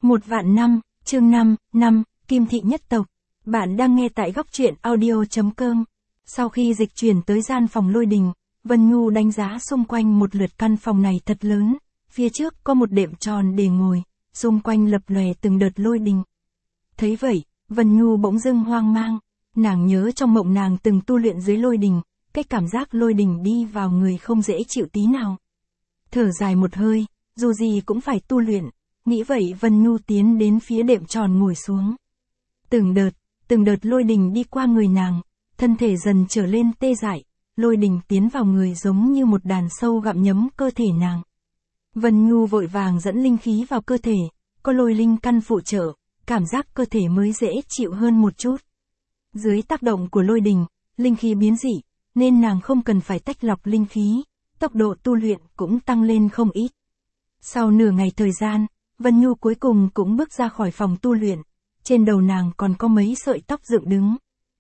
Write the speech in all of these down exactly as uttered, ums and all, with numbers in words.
Một vạn năm, chương năm, năm, Kim thị nhất tộc. Bạn đang nghe tại góc truyện audio.com. Sau khi dịch chuyển tới gian phòng Lôi Đình, Vân Nhu đánh giá xung quanh một lượt căn phòng này thật lớn, phía trước có một đệm tròn để ngồi, xung quanh lập lòe từng đợt lôi đình. Thấy vậy, Vân Nhu bỗng dưng hoang mang, nàng nhớ trong mộng nàng từng tu luyện dưới lôi đình, cái cảm giác lôi đình đi vào người không dễ chịu tí nào. Thở dài một hơi, dù gì cũng phải tu luyện, nghĩ vậy Vân Nhu tiến đến phía đệm tròn ngồi xuống. Từng đợt, từng đợt lôi đình đi qua người nàng, thân thể dần trở lên tê dại, lôi đình tiến vào người giống như một đàn sâu gặm nhấm cơ thể nàng. Vân Nhu vội vàng dẫn linh khí vào cơ thể, có lôi linh căn phụ trợ, cảm giác cơ thể mới dễ chịu hơn một chút. Dưới tác động của lôi đình, linh khí biến dị, nên nàng không cần phải tách lọc linh khí, tốc độ tu luyện cũng tăng lên không ít. Sau nửa ngày thời gian, Vân Nhu cuối cùng cũng bước ra khỏi phòng tu luyện, trên đầu nàng còn có mấy sợi tóc dựng đứng.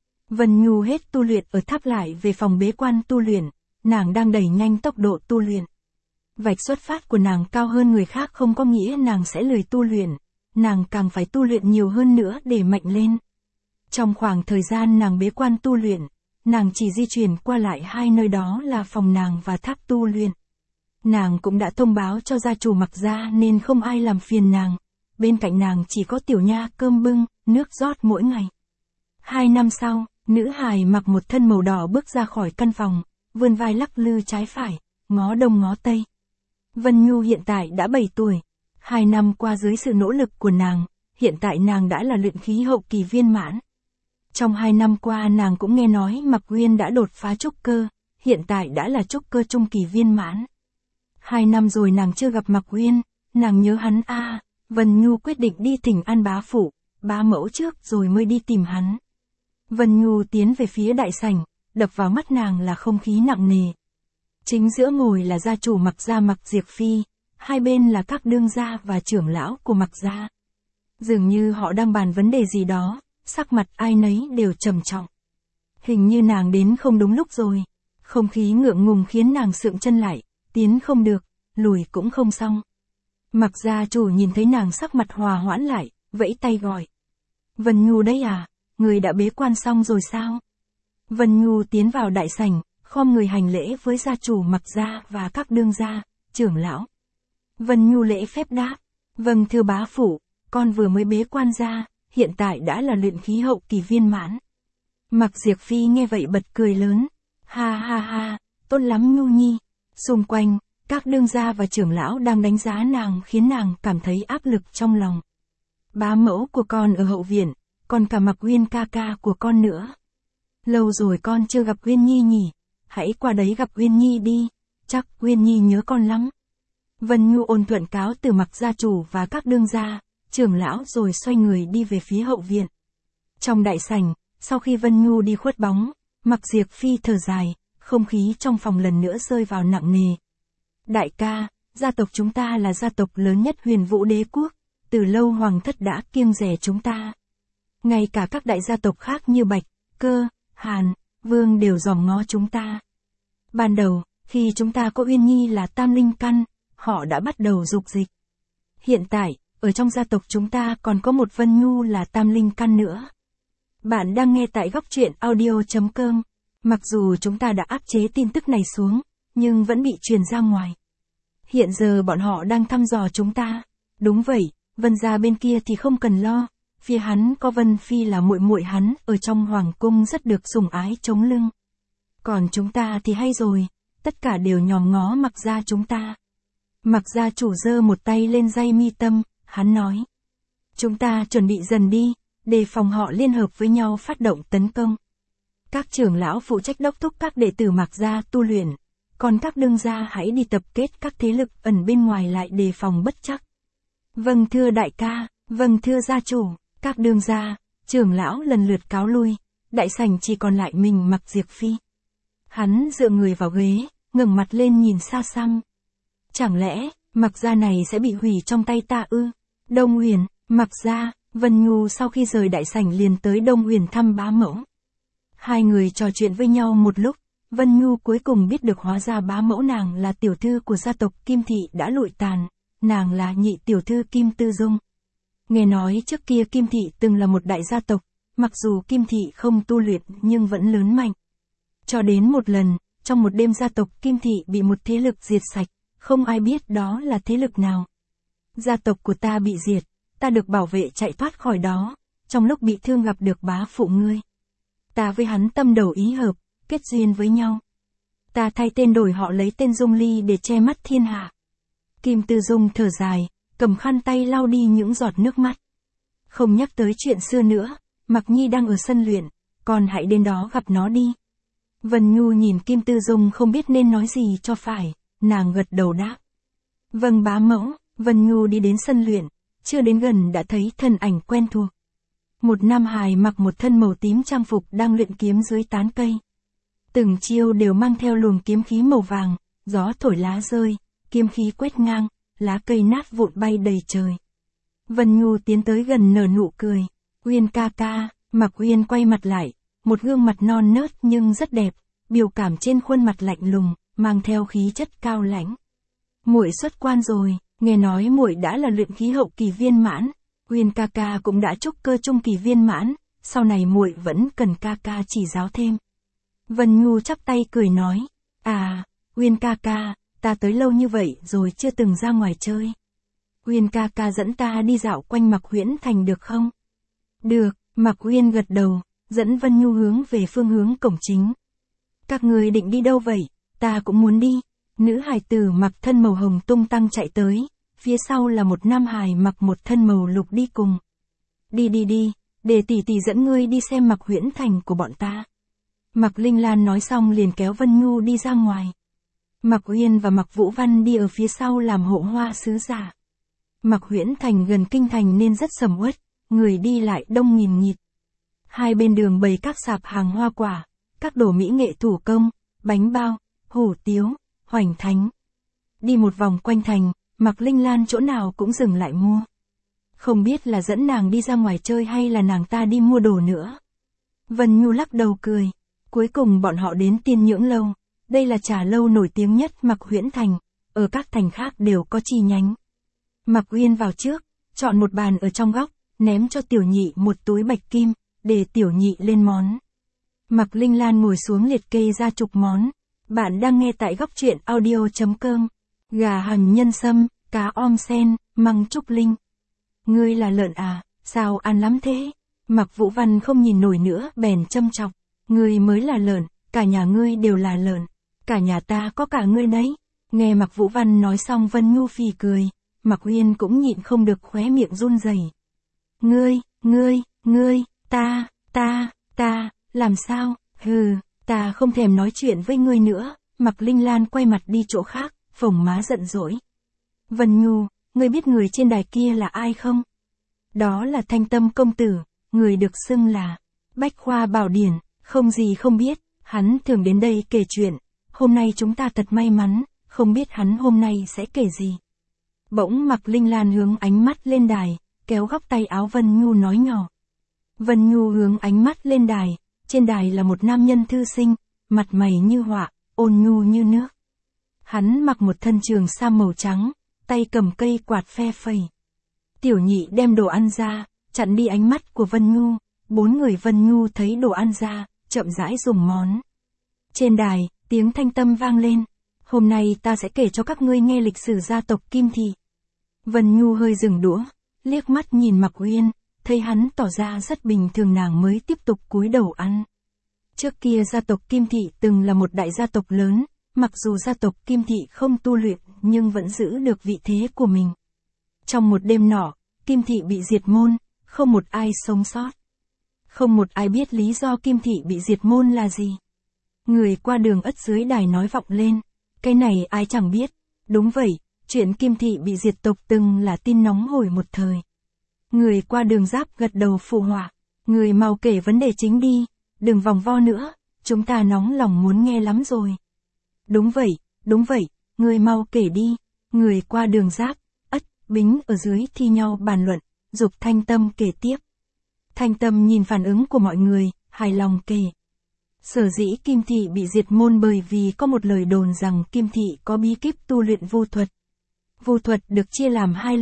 Vân Nhu hết tu luyện ở tháp lại về phòng bế quan tu luyện, nàng đang đẩy nhanh tốc độ tu luyện. Vạch xuất phát của nàng cao hơn người khác không có nghĩa nàng sẽ lười tu luyện, nàng càng phải tu luyện nhiều hơn nữa để mạnh lên. Trong khoảng thời gian nàng bế quan tu luyện, nàng chỉ di chuyển qua lại hai nơi đó là phòng nàng và tháp tu luyện. Nàng cũng đã thông báo cho gia chủ Mặc gia nên không ai làm phiền nàng, bên cạnh nàng chỉ có tiểu nha cơm bưng, nước rót mỗi ngày. Hai năm sau, nữ hài mặc một thân màu đỏ bước ra khỏi căn phòng, vươn vai lắc lư trái phải, ngó đông ngó tây. Vân Nhu hiện tại đã bảy tuổi, hai năm qua dưới sự nỗ lực của nàng, hiện tại nàng đã là luyện khí hậu kỳ viên mãn. Trong hai năm qua nàng cũng nghe nói Mặc Uyên đã đột phá trúc cơ, hiện tại đã là trúc cơ trung kỳ viên mãn. Hai năm rồi nàng chưa gặp Mặc Uyên, nàng nhớ hắn a. À, Vân Nhu quyết định đi thỉnh an bá phụ, bá mẫu trước rồi mới đi tìm hắn. Vân Nhu tiến về phía đại sảnh, đập vào mắt nàng là không khí nặng nề. Chính giữa ngồi là gia chủ Mặc gia Mặc Diệp Phi, hai bên là các đương gia và trưởng lão của Mặc gia. Dường như họ đang bàn vấn đề gì đó, sắc mặt ai nấy đều trầm trọng. Hình như nàng đến không đúng lúc rồi, không khí ngượng ngùng khiến nàng sượng chân lại, tiến không được, lùi cũng không xong. Mặc gia chủ nhìn thấy nàng sắc mặt hòa hoãn lại, vẫy tay gọi. Vân Nhu đấy à, người đã bế quan xong rồi sao? Vân Nhu tiến vào đại sảnh, khom người hành lễ với gia chủ Mặc gia và các đương gia, trưởng lão. Vân Nhu lễ phép đáp, vâng thưa bá phụ, con vừa mới bế quan ra, hiện tại đã là luyện khí hậu kỳ viên mãn. Mặc Diệp Phi nghe vậy bật cười lớn, ha ha ha, tốt lắm Nhu nhi. Xung quanh, các đương gia và trưởng lão đang đánh giá nàng khiến nàng cảm thấy áp lực trong lòng. Bá mẫu của con ở hậu viện, còn cả Mặc Uyên ca ca của con nữa. Lâu rồi con chưa gặp Uyên Nhi nhỉ, hãy qua đấy gặp Uyên Nhi đi, chắc Uyên Nhi nhớ con lắm. Vân Nhu ôn thuận cáo từ Mặc gia chủ và các đương gia, trưởng lão rồi xoay người đi về phía hậu viện. Trong đại sảnh, sau khi Vân Nhu đi khuất bóng, Mặc Diệp Phi thở dài, không khí trong phòng lần nữa rơi vào nặng nề. Đại ca, gia tộc chúng ta là gia tộc lớn nhất Huyền Vũ Đế quốc, từ lâu hoàng thất đã kiêng dè chúng ta. Ngay cả các đại gia tộc khác như Bạch, Cơ, Hàn, Vương đều dòm ngó chúng ta. Ban đầu, khi chúng ta có Uyên Nhi là tam linh căn, họ đã bắt đầu dục dịch. Hiện tại, ở trong gia tộc chúng ta còn có một Vân Nhu là tam linh căn nữa. Bạn đang nghe tại góc truyện audio.com. Mặc dù chúng ta đã áp chế tin tức này xuống, nhưng vẫn bị truyền ra ngoài. Hiện giờ bọn họ đang thăm dò chúng ta. Đúng vậy, Vân gia bên kia thì không cần lo, phía hắn có Vân Phi là muội muội hắn ở trong hoàng cung rất được sủng ái chống lưng. Còn chúng ta thì hay rồi, tất cả đều nhòm ngó Mặc gia chúng ta. Mặc gia chủ giơ một tay lên dây mi tâm, hắn nói. Chúng ta chuẩn bị dần đi, đề phòng họ liên hợp với nhau phát động tấn công. Các trưởng lão phụ trách đốc thúc các đệ tử Mặc gia tu luyện, còn các đương gia hãy đi tập kết các thế lực ẩn bên ngoài lại đề phòng bất trắc. Vâng thưa đại ca, vâng thưa gia chủ, các đương gia, trưởng lão lần lượt cáo lui, đại sảnh chỉ còn lại mình Mặc Diệp Phi. Hắn dựa người vào ghế, ngẩng mặt lên nhìn xa xăm. Chẳng lẽ, Mặc gia này sẽ bị hủy trong tay ta ư? Đông Uyển, Mặc gia, Vân Nhu sau khi rời đại sảnh liền tới Đông Uyển thăm bá mẫu. Hai người trò chuyện với nhau một lúc, Vân Nhu cuối cùng biết được hóa ra bá mẫu nàng là tiểu thư của gia tộc Kim thị đã lụi tàn, nàng là nhị tiểu thư Kim Tư Dung. Nghe nói trước kia Kim Thị từng là một đại gia tộc, mặc dù Kim Thị không tu luyện nhưng vẫn lớn mạnh. Cho đến một lần, trong một đêm gia tộc Kim Thị bị một thế lực diệt sạch, không ai biết đó là thế lực nào. Gia tộc của ta bị diệt, ta được bảo vệ chạy thoát khỏi đó, trong lúc bị thương gặp được bá phụ ngươi. Ta với hắn tâm đầu ý hợp, kết duyên với nhau. Ta thay tên đổi họ lấy tên Dung Ly để che mắt thiên hạ. Kim Tư Dung thở dài, cầm khăn tay lau đi những giọt nước mắt. Không nhắc tới chuyện xưa nữa, Mặc Nhi đang ở sân luyện, con hãy đến đó gặp nó đi. Vân Nhu nhìn Kim Tư Dung không biết nên nói gì cho phải, nàng gật đầu đáp. Vâng bá mẫu. Vân Nhu đi đến sân luyện, chưa đến gần đã thấy thân ảnh quen thuộc. Một nam hài mặc một thân màu tím trang phục đang luyện kiếm dưới tán cây. Từng chiêu đều mang theo luồng kiếm khí màu vàng, gió thổi lá rơi, kiếm khí quét ngang, lá cây nát vụn bay đầy trời. Vân Nhu tiến tới gần nở nụ cười. Uyên ca ca. Mặc Uyên quay mặt lại, một gương mặt non nớt nhưng rất đẹp, biểu cảm trên khuôn mặt lạnh lùng, mang theo khí chất cao lãnh. Muội xuất quan rồi. Nghe nói muội đã là luyện khí hậu kỳ viên mãn, Uyên ca ca cũng đã trúc cơ trung kỳ viên mãn, sau này muội vẫn cần ca ca chỉ giáo thêm. Vân Nhu chắp tay cười nói, à, Uyên ca ca, ta tới lâu như vậy rồi chưa từng ra ngoài chơi. Uyên ca ca dẫn ta đi dạo quanh Mạc Huyễn Thành được không? Được, Mạc Uyên gật đầu, dẫn Vân Nhu hướng về phương hướng cổng chính. Các người định đi đâu vậy? Ta cũng muốn đi. Nữ hài tử mặc thân màu hồng tung tăng chạy tới, phía sau là một nam hài mặc một thân màu lục đi cùng. Đi đi đi, để tỷ tỷ dẫn ngươi đi xem Mạc Huyễn Thành của bọn ta. Mạc Linh Lan nói xong liền kéo Vân Nhu đi ra ngoài. Mạc Uyên và Mạc Vũ Văn đi ở phía sau làm hộ hoa sứ giả. Mạc Huyễn Thành gần kinh thành nên rất sầm uất, người đi lại đông nghìn nghịt. Hai bên đường bày các sạp hàng hoa quả, các đồ mỹ nghệ thủ công, bánh bao, hủ tiếu, hoành thánh. Đi một vòng quanh thành, Mạc Linh Lan chỗ nào cũng dừng lại mua. Không biết là dẫn nàng đi ra ngoài chơi hay là nàng ta đi mua đồ nữa. Vân Nhu lắc đầu cười. Cuối cùng bọn họ đến Tiên Nhưỡng Lâu. Đây là trà lâu nổi tiếng nhất Mạc Huyễn Thành, ở các thành khác đều có chi nhánh. Mạc Uyên vào trước, chọn một bàn ở trong góc, ném cho Tiểu Nhị một túi bạch kim, để Tiểu Nhị lên món. Mạc Linh Lan ngồi xuống liệt kê ra chục món. Bạn đang nghe tại góc truyện audio chấm com. Gà hầm nhân sâm, cá om sen, măng trúc linh. Ngươi là lợn à, sao ăn lắm thế? Mạc Vũ Văn không nhìn nổi nữa bèn châm chọc. Ngươi mới là lợn, cả nhà ngươi đều là lợn. Cả nhà ta có cả ngươi đấy. Nghe Mạc Vũ Văn nói xong Vân Nhu phì cười. Mạc Uyên cũng nhịn không được khóe miệng run rẩy. Ngươi, ngươi, ngươi, ta, ta, ta, làm sao? Hừ, ta không thèm nói chuyện với ngươi nữa. Mạc Linh Lan quay mặt đi chỗ khác, phồng má giận dỗi. Vân Nhu, ngươi biết người trên đài kia là ai không? Đó là Thanh Tâm công tử, người được xưng là Bách Khoa Bảo Điển, không gì không biết, hắn thường đến đây kể chuyện. Hôm nay chúng ta thật may mắn, không biết hắn hôm nay sẽ kể gì. Bỗng Mạc Linh Lan hướng ánh mắt lên đài, kéo góc tay áo Vân Nhu nói nhỏ. Vân Nhu hướng ánh mắt lên đài, trên đài là một nam nhân thư sinh, mặt mày như họa, ôn nhu như nước. Hắn mặc một thân trường sam màu trắng, tay cầm cây quạt phe phẩy. Tiểu Nhị đem đồ ăn ra, chặn đi ánh mắt của Vân Nhu, bốn người Vân Nhu thấy đồ ăn ra, chậm rãi dùng món. Trên đài, tiếng Thanh Tâm vang lên. Hôm nay ta sẽ kể cho các ngươi nghe lịch sử gia tộc Kim Thị. Vân Nhu hơi dừng đũa, liếc mắt nhìn Mạc Uyên, thấy hắn tỏ ra rất bình thường nàng mới tiếp tục cúi đầu ăn. Trước kia gia tộc Kim Thị từng là một đại gia tộc lớn, mặc dù gia tộc Kim Thị không tu luyện nhưng vẫn giữ được vị thế của mình. Trong một đêm nọ, Kim Thị bị diệt môn, không một ai sống sót. Không một ai biết lý do Kim Thị bị diệt môn là gì. Người qua đường ất dưới đài nói vọng lên, cái này ai chẳng biết. Đúng vậy, chuyện Kim Thị bị diệt tộc từng là tin nóng hổi một thời. Người qua đường giáp gật đầu phụ họa. Người mau kể vấn đề chính đi, đừng vòng vo nữa, chúng ta nóng lòng muốn nghe lắm rồi. Đúng vậy, đúng vậy, người mau kể đi. Người qua đường giáp, ất, bính ở dưới thi nhau bàn luận, giục Thanh Tâm kể tiếp. Thanh Tâm nhìn phản ứng của mọi người, hài lòng kể. Sở dĩ Kim Thị bị diệt môn bởi vì có một lời đồn rằng Kim Thị có bí kíp tu luyện vu thuật. Vu thuật được chia làm hai loại,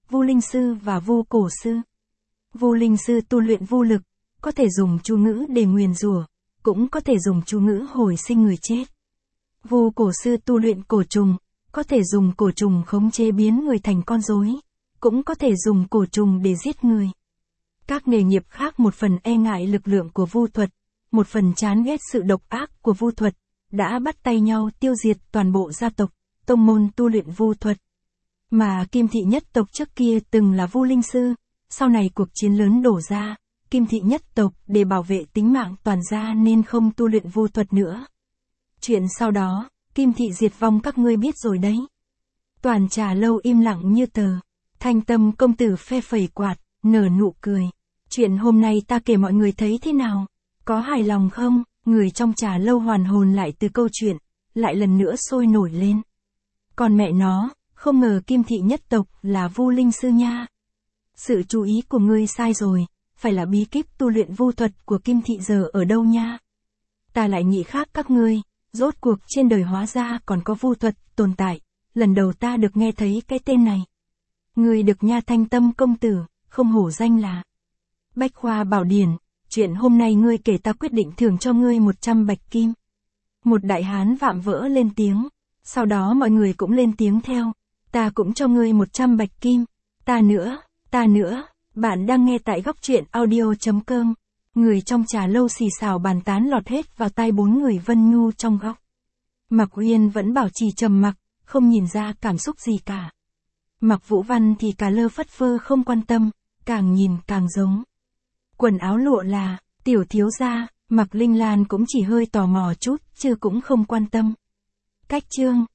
Vu Linh Sư và Vu Cổ Sư. Vu Linh Sư tu luyện vu lực, có thể dùng chú ngữ để nguyền rủa, cũng có thể dùng chú ngữ hồi sinh người chết. Vu Cổ Sư tu luyện cổ trùng, có thể dùng cổ trùng khống chế biến người thành con rối, cũng có thể dùng cổ trùng để giết người. Các nghề nghiệp khác một phần e ngại lực lượng của vu thuật, một phần chán ghét sự độc ác của vu thuật, đã bắt tay nhau tiêu diệt toàn bộ gia tộc, tông môn tu luyện vu thuật. Mà Kim Thị nhất tộc trước kia từng là Vu Linh Sư, sau này cuộc chiến lớn đổ ra, Kim Thị nhất tộc để bảo vệ tính mạng toàn gia nên không tu luyện vu thuật nữa. Chuyện sau đó, Kim Thị diệt vong các ngươi biết rồi đấy. Toàn Trà Lâu im lặng như tờ. Thanh Tâm công tử phe phẩy quạt, nở nụ cười. Chuyện hôm nay ta kể mọi người thấy thế nào? Có hài lòng không? Người trong Trà Lâu hoàn hồn lại từ câu chuyện, lại lần nữa sôi nổi lên. Còn mẹ nó, không ngờ Kim Thị nhất tộc là Vu Linh Sư nha. Sự chú ý của ngươi sai rồi, phải là bí kíp tu luyện vu thuật của Kim Thị giờ ở đâu nha? Ta lại nghĩ khác các ngươi, rốt cuộc trên đời hóa ra còn có vu thuật tồn tại, lần đầu ta được nghe thấy cái tên này. Ngươi được nha Thanh Tâm công tử, không hổ danh là Bách Khoa Bảo Điển, chuyện hôm nay ngươi kể ta quyết định thưởng cho ngươi một trăm bạch kim. Một đại hán vạm vỡ lên tiếng, sau đó mọi người cũng lên tiếng theo, ta cũng cho ngươi một trăm bạch kim, ta nữa, ta nữa. Bạn đang nghe tại góc truyện audio chấm com. Người trong Trà Lâu xì xào bàn tán lọt hết vào tai bốn người Vân Nhu trong góc. Mạc Uyên vẫn bảo trì trầm mặc, không nhìn ra cảm xúc gì cả. Mạc Vũ Văn thì cả lơ phất phơ không quan tâm, càng nhìn càng giống. Quần áo lụa là, tiểu thiếu gia, Mạc Linh Lan cũng chỉ hơi tò mò chút, chứ cũng không quan tâm. Cách chương,